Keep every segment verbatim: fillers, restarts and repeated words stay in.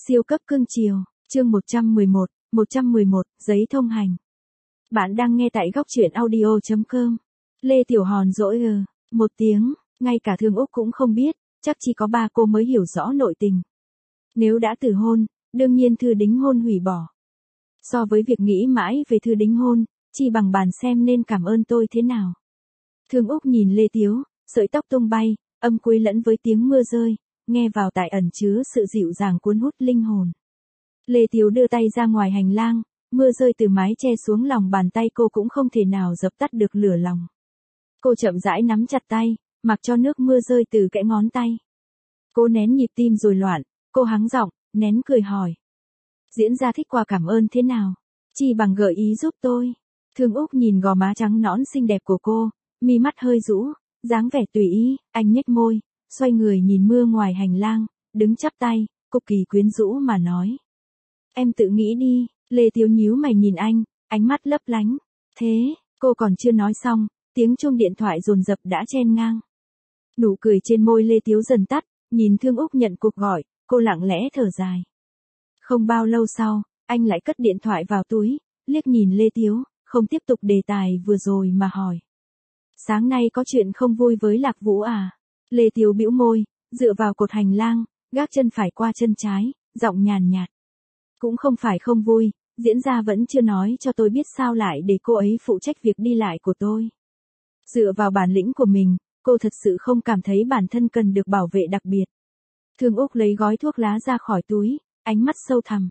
Siêu cấp cưng chiều, chương một trăm mười một, một trăm mười một, giấy thông hành. Bạn đang nghe tại góc truyện audio chấm com. Lê Tiểu Hòn dỗi ờ, một tiếng, ngay cả Thương Úc cũng không biết, chắc chỉ có ba cô mới hiểu rõ nội tình. Nếu đã từ hôn, đương nhiên thư đính hôn hủy bỏ. So với việc nghĩ mãi về thư đính hôn, chỉ bằng bàn xem nên cảm ơn tôi thế nào. Thương Úc nhìn Lê Tiếu, sợi tóc tung bay, âm cuối lẫn với tiếng mưa rơi, nghe vào tại ẩn chứa sự dịu dàng cuốn hút linh hồn. Lê Tiếu đưa tay ra ngoài hành lang, mưa rơi từ mái che xuống lòng bàn tay cô cũng không thể nào dập tắt được lửa lòng. Cô chậm rãi nắm chặt tay, mặc cho nước mưa rơi từ kẽ ngón tay. Cô nén nhịp tim rồi loạn, cô hắng giọng, nén cười hỏi. Diễn ra thích quà cảm ơn thế nào? Chỉ bằng gợi ý giúp tôi. Thương Úc nhìn gò má trắng nõn xinh đẹp của cô, mi mắt hơi rũ, dáng vẻ tùy ý, anh nhếch môi, xoay người nhìn mưa ngoài hành lang, đứng chắp tay, cực kỳ quyến rũ mà nói. Em tự nghĩ đi. Lê Tiếu nhíu mày nhìn anh, ánh mắt lấp lánh. Thế, cô còn chưa nói xong, tiếng chuông điện thoại dồn dập đã chen ngang. Nụ cười trên môi Lê Tiếu dần tắt, nhìn Thương Úc nhận cuộc gọi, cô lặng lẽ thở dài. Không bao lâu sau, anh lại cất điện thoại vào túi, liếc nhìn Lê Tiếu, không tiếp tục đề tài vừa rồi mà hỏi. Sáng nay có chuyện không vui với Lạc Vũ à? Lê Tiếu bĩu môi, dựa vào cột hành lang, gác chân phải qua chân trái, giọng nhàn nhạt. Cũng không phải không vui, diễn ra vẫn chưa nói cho tôi biết sao lại để cô ấy phụ trách việc đi lại của tôi. Dựa vào bản lĩnh của mình, cô thật sự không cảm thấy bản thân cần được bảo vệ đặc biệt. Thương Úc lấy gói thuốc lá ra khỏi túi, ánh mắt sâu thẳm.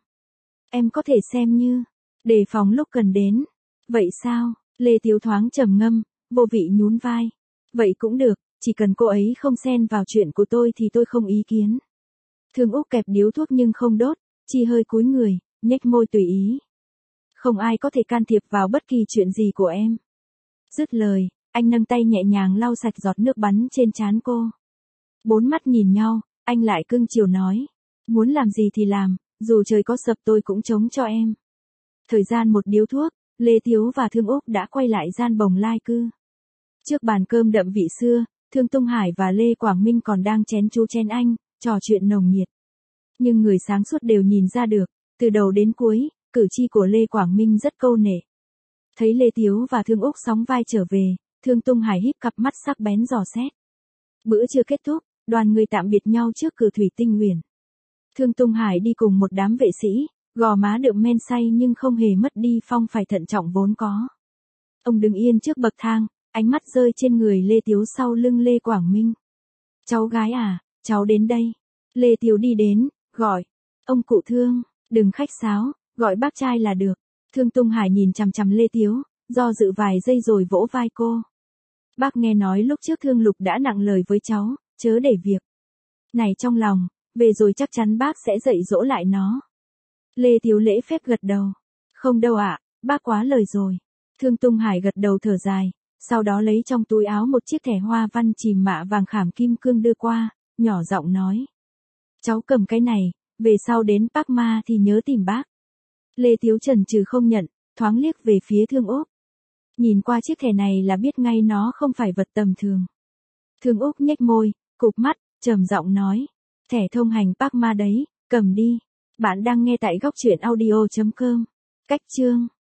Em có thể xem như, đề phòng lúc cần đến. Vậy sao? Lê Tiếu thoáng trầm ngâm, vô vị nhún vai. Vậy cũng được, chỉ cần cô ấy không xen vào chuyện của tôi thì tôi không ý kiến. Thương Úc kẹp điếu thuốc nhưng không đốt, chỉ hơi cúi người, nhếch môi tùy ý. Không ai có thể can thiệp vào bất kỳ chuyện gì của em. Dứt lời, anh nâng tay nhẹ nhàng lau sạch giọt nước bắn trên trán cô. Bốn mắt nhìn nhau, anh lại cưng chiều nói. Muốn làm gì thì làm, dù trời có sập tôi cũng chống cho em. Thời gian một điếu thuốc, Lê Tiếu và Thương Úc đã quay lại gian bồng lai cư. Trước bàn cơm đậm vị xưa, Thương Tung Hải và Lê Quảng Minh còn đang chén chú chén anh, trò chuyện nồng nhiệt. Nhưng người sáng suốt đều nhìn ra được, từ đầu đến cuối, cử chỉ của Lê Quảng Minh rất câu nệ. Thấy Lê Tiếu và Thương Úc sóng vai trở về, Thương Tung Hải híp cặp mắt sắc bén dò xét. Bữa chưa kết thúc, đoàn người tạm biệt nhau trước cửa Thủy Tinh Huyền. Thương Tung Hải đi cùng một đám vệ sĩ, gò má đượm men say nhưng không hề mất đi phong phải thận trọng vốn có. Ông đứng yên trước bậc thang, ánh mắt rơi trên người Lê Tiếu sau lưng Lê Quảng Minh. Cháu gái à, cháu đến đây. Lê Tiếu đi đến, gọi. Ông cụ Thương, đừng khách sáo, gọi bác trai là được. Thương Tung Hải nhìn chằm chằm Lê Tiếu, do dự vài giây rồi vỗ vai cô. Bác nghe nói lúc trước Thương Lục đã nặng lời với cháu, chớ để việc này trong lòng, về rồi chắc chắn bác sẽ dạy dỗ lại nó. Lê Tiếu lễ phép gật đầu. Không đâu ạ, bác quá lời rồi. Thương Tung Hải gật đầu thở dài, sau đó lấy trong túi áo một chiếc thẻ hoa văn chìm mạ vàng khảm kim cương đưa qua, nhỏ giọng nói. Cháu cầm cái này, về sau đến Park Ma thì nhớ tìm bác. Lê Tiếu chần chừ không nhận, thoáng liếc về phía Thương Úc. Nhìn qua chiếc thẻ này là biết ngay nó không phải vật tầm thường. Thương Úc nhếch môi, cụp mắt, trầm giọng nói. Thẻ thông hành Park Ma đấy, cầm đi. Bạn đang nghe tại góc truyện audio chấm com. Cách chương.